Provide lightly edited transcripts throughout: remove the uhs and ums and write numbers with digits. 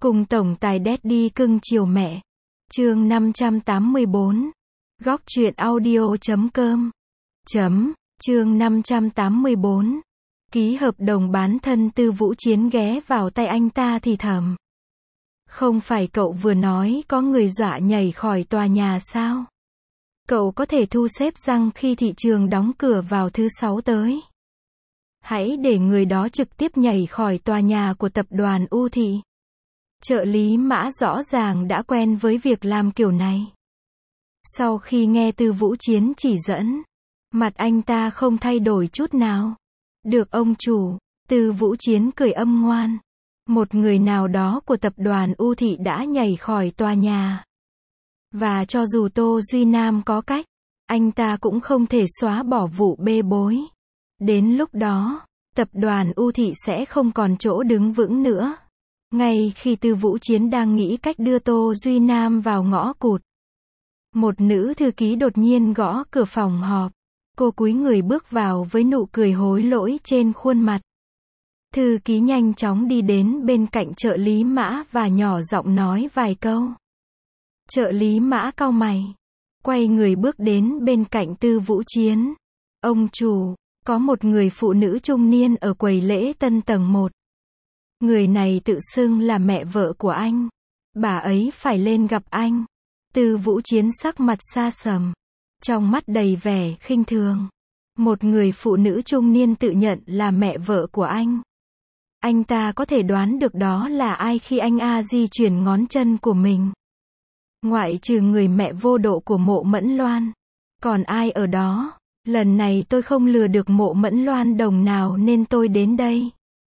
Cùng tổng tài Daddy cưng chiều mẹ. Chương 584. Góc truyện audio.com. Chương 584. Ký hợp đồng bán thân. Tư Vũ Chiến ghé vào tay anh ta thì thầm. Không phải cậu vừa nói có người dọa nhảy khỏi tòa nhà sao? Cậu có thể thu xếp rằng khi thị trường đóng cửa vào thứ 6 tới, hãy để người đó trực tiếp nhảy khỏi tòa nhà của tập đoàn U Thị. Trợ lý Mã rõ ràng đã quen với việc làm kiểu này. Sau khi nghe Tư Vũ Chiến chỉ dẫn, mặt anh ta không thay đổi chút nào. Được ông chủ. Tư Vũ Chiến cười âm ngoan. Một người nào đó của tập đoàn U Thị đã nhảy khỏi tòa nhà. Và cho dù Tô Duy Nam có cách, anh ta cũng không thể xóa bỏ vụ bê bối. Đến lúc đó, tập đoàn U Thị sẽ không còn chỗ đứng vững nữa. Ngay khi Tư Vũ Chiến đang nghĩ cách đưa Tô Duy Nam vào ngõ cụt, một nữ thư ký đột nhiên gõ cửa phòng họp. Cô cúi người bước vào với nụ cười hối lỗi trên khuôn mặt. Thư ký nhanh chóng đi đến bên cạnh trợ lý Mã và nhỏ giọng nói vài câu. Trợ lý Mã cau mày, quay người bước đến bên cạnh Tư Vũ Chiến. Ông chủ, có một người phụ nữ trung niên ở quầy lễ tân tầng 1. Người này tự xưng là mẹ vợ của anh. Bà ấy phải lên gặp anh. Tư Vũ Chiến sắc mặt xa sầm, trong mắt đầy vẻ khinh thường. Một người phụ nữ trung niên tự nhận là mẹ vợ của anh. Anh ta có thể đoán được đó là ai khi anh di chuyển ngón chân của mình. Ngoại trừ người mẹ vô độ của Mộ Mẫn Loan, còn ai ở đó? Lần này tôi không lừa được Mộ Mẫn Loan đồng nào nên tôi đến đây.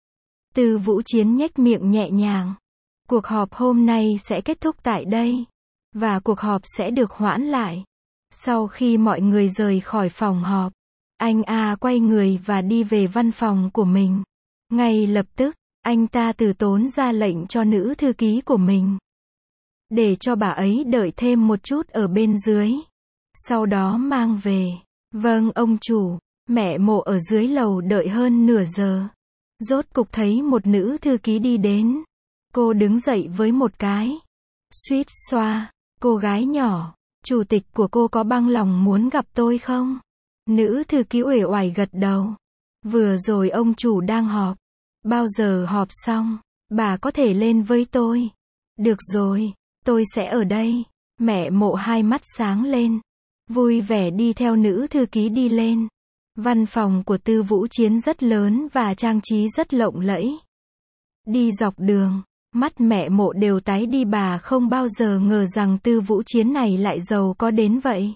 Tư Vũ Chiến nhếch miệng nhẹ nhàng. Cuộc họp hôm nay sẽ kết thúc tại đây. Và cuộc họp sẽ được hoãn lại. Sau khi mọi người rời khỏi phòng họp, anh quay người và đi về văn phòng của mình. Ngay lập tức, anh ta từ tốn ra lệnh cho nữ thư ký của mình, để cho bà ấy đợi thêm một chút ở bên dưới. Sau đó mang về. Vâng ông chủ. Mẹ Mộ ở dưới lầu đợi hơn nửa giờ. Rốt cục thấy một nữ thư ký đi đến. Cô đứng dậy với một cái suýt xoa. Cô gái nhỏ, chủ tịch của cô có bằng lòng muốn gặp tôi không? Nữ thư ký uể oải gật đầu. Vừa rồi ông chủ đang họp. Bao giờ họp xong, bà có thể lên với tôi. Được rồi, tôi sẽ ở đây. Mẹ Mộ hai mắt sáng lên, vui vẻ đi theo nữ thư ký đi lên. Văn phòng của Tư Vũ Chiến rất lớn và trang trí rất lộng lẫy. Đi dọc đường, mắt mẹ Mộ đều tái đi, bà không bao giờ ngờ rằng Tư Vũ Chiến này lại giàu có đến vậy.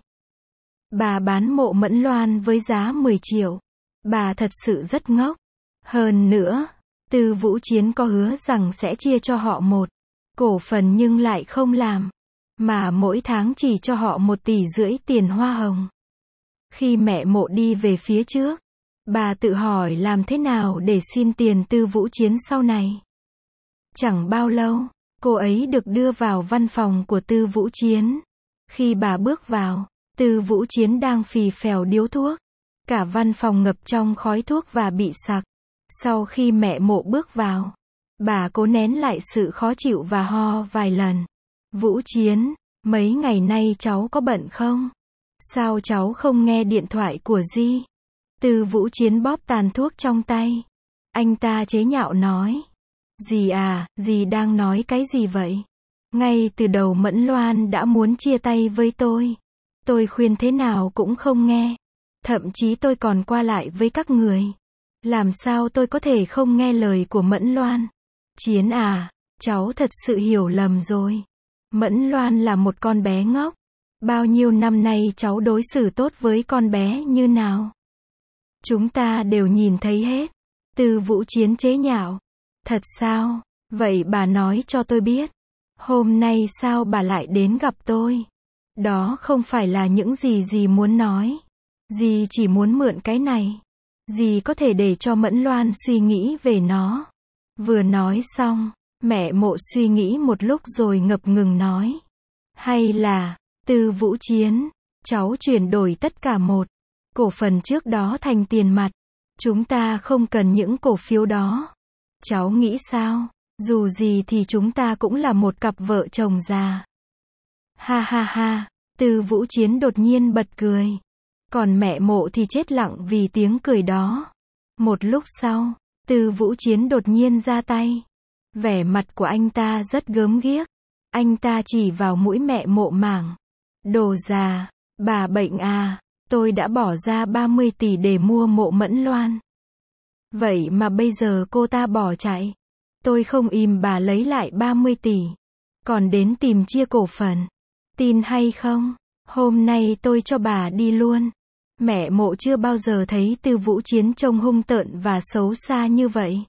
Bà bán Mộ Mẫn Loan với giá 10 triệu. Bà thật sự rất ngốc. Hơn nữa, Tư Vũ Chiến có hứa rằng sẽ chia cho họ một cổ phần nhưng lại không làm, mà mỗi tháng chỉ cho họ 1,5 tỷ tiền hoa hồng. Khi mẹ Mộ đi về phía trước, bà tự hỏi làm thế nào để xin tiền Tư Vũ Chiến sau này. Chẳng bao lâu, cô ấy được đưa vào văn phòng của Tư Vũ Chiến. Khi bà bước vào, Tư Vũ Chiến đang phì phèo điếu thuốc. Cả văn phòng ngập trong khói thuốc và bị sặc. Sau khi mẹ Mộ bước vào, bà cố nén lại sự khó chịu và ho vài lần. Vũ Chiến, mấy ngày nay cháu có bận không? Sao cháu không nghe điện thoại của Di? Tư Vũ Chiến bóp tàn thuốc trong tay. Anh ta chế nhạo nói. Dì dì đang nói cái gì vậy? Ngay từ đầu Mẫn Loan đã muốn chia tay với tôi. Tôi khuyên thế nào cũng không nghe. Thậm chí tôi còn qua lại với các người. Làm sao tôi có thể không nghe lời của Mẫn Loan? Chiến cháu thật sự hiểu lầm rồi. Mẫn Loan là một con bé ngốc. Bao nhiêu năm nay cháu đối xử tốt với con bé như nào? Chúng ta đều nhìn thấy hết. Tư Vũ Chiến chế nhạo. Thật sao? Vậy bà nói cho tôi biết. Hôm nay sao bà lại đến gặp tôi? Đó không phải là những gì dì muốn nói. Dì chỉ muốn mượn cái này. Dì có thể để cho Mẫn Loan suy nghĩ về nó. Vừa nói xong, mẹ Mộ suy nghĩ một lúc rồi ngập ngừng nói. Hay là, Tư Vũ Chiến, cháu chuyển đổi tất cả một cổ phần trước đó thành tiền mặt. Chúng ta không cần những cổ phiếu đó. Cháu nghĩ sao? Dù gì thì chúng ta cũng là một cặp vợ chồng già. Ha ha ha, Tư Vũ Chiến đột nhiên bật cười. Còn mẹ Mộ thì chết lặng vì tiếng cười đó. Một lúc sau, Tư Vũ Chiến đột nhiên ra tay. Vẻ mặt của anh ta rất gớm ghiếc. Anh ta chỉ vào mũi mẹ Mộ mảng. Đồ già, bà bệnh à, tôi đã bỏ ra 30 tỷ để mua Mộ Mẫn Loan. Vậy mà bây giờ cô ta bỏ chạy. Tôi không im bà lấy lại 30 tỷ. Còn đến tìm chia cổ phần. Tin hay không? Hôm nay tôi cho bà đi luôn. Mẹ Mộ chưa bao giờ thấy Tư Vũ Chiến trông hung tợn và xấu xa như vậy.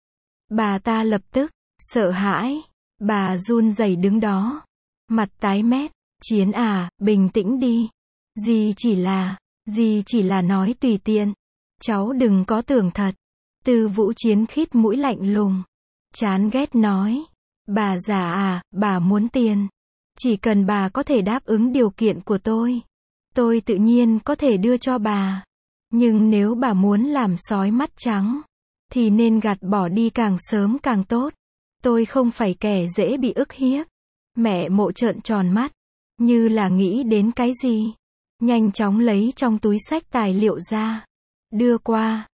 Bà ta lập tức sợ hãi. Bà run rẩy đứng đó. Mặt tái mét. Chiến à, bình tĩnh đi. Dì chỉ là nói tùy tiện. Cháu đừng có tưởng thật. Tư Vũ Chiến khít mũi lạnh lùng. Chán ghét nói. Bà già à, bà muốn tiền. Chỉ cần bà có thể đáp ứng điều kiện của tôi tự nhiên có thể đưa cho bà. Nhưng nếu bà muốn làm sói mắt trắng, thì nên gạt bỏ đi càng sớm càng tốt. Tôi không phải kẻ dễ bị ức hiếp. Mẹ Mộ trợn tròn mắt, như là nghĩ đến cái gì. Nhanh chóng lấy trong túi xách tài liệu ra. Đưa qua,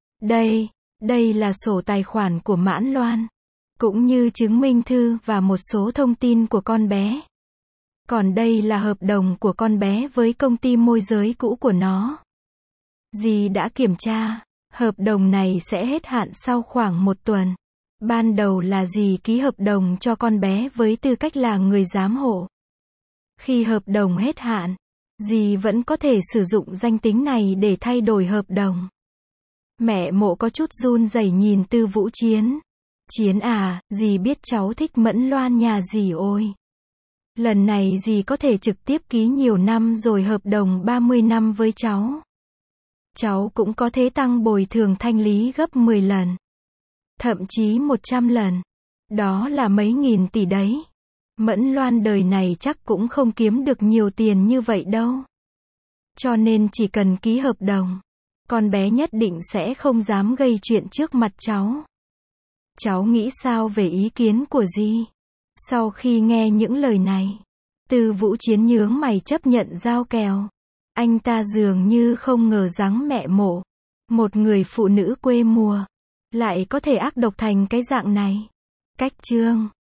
đây là sổ tài khoản của Mãn Loan. Cũng như chứng minh thư và một số thông tin của con bé. Còn đây là hợp đồng của con bé với công ty môi giới cũ của nó. Dì đã kiểm tra, hợp đồng này sẽ hết hạn sau khoảng 1 tuần. Ban đầu là dì ký hợp đồng cho con bé với tư cách là người giám hộ. Khi hợp đồng hết hạn, dì vẫn có thể sử dụng danh tính này để thay đổi hợp đồng. Mẹ Mộ có chút run rẩy nhìn Tư Vũ Chiến. Chiến à, dì biết cháu thích Mẫn Loan nhà dì ôi. Lần này dì có thể trực tiếp ký nhiều năm rồi hợp đồng 30 năm với cháu. Cháu cũng có thể tăng bồi thường thanh lý gấp 10 lần. Thậm chí 100 lần. Đó là mấy nghìn tỷ đấy. Mẫn Loan đời này chắc cũng không kiếm được nhiều tiền như vậy đâu. Cho nên chỉ cần ký hợp đồng, con bé nhất định sẽ không dám gây chuyện trước mặt cháu. Cháu nghĩ sao về ý kiến của dì? Sau khi nghe những lời này, Tư Vũ Chiến nhướng mày chấp nhận giao kèo. Anh ta dường như không ngờ rằng mẹ Mộ, một người phụ nữ quê mùa, lại có thể ác độc thành cái dạng này. Cách chương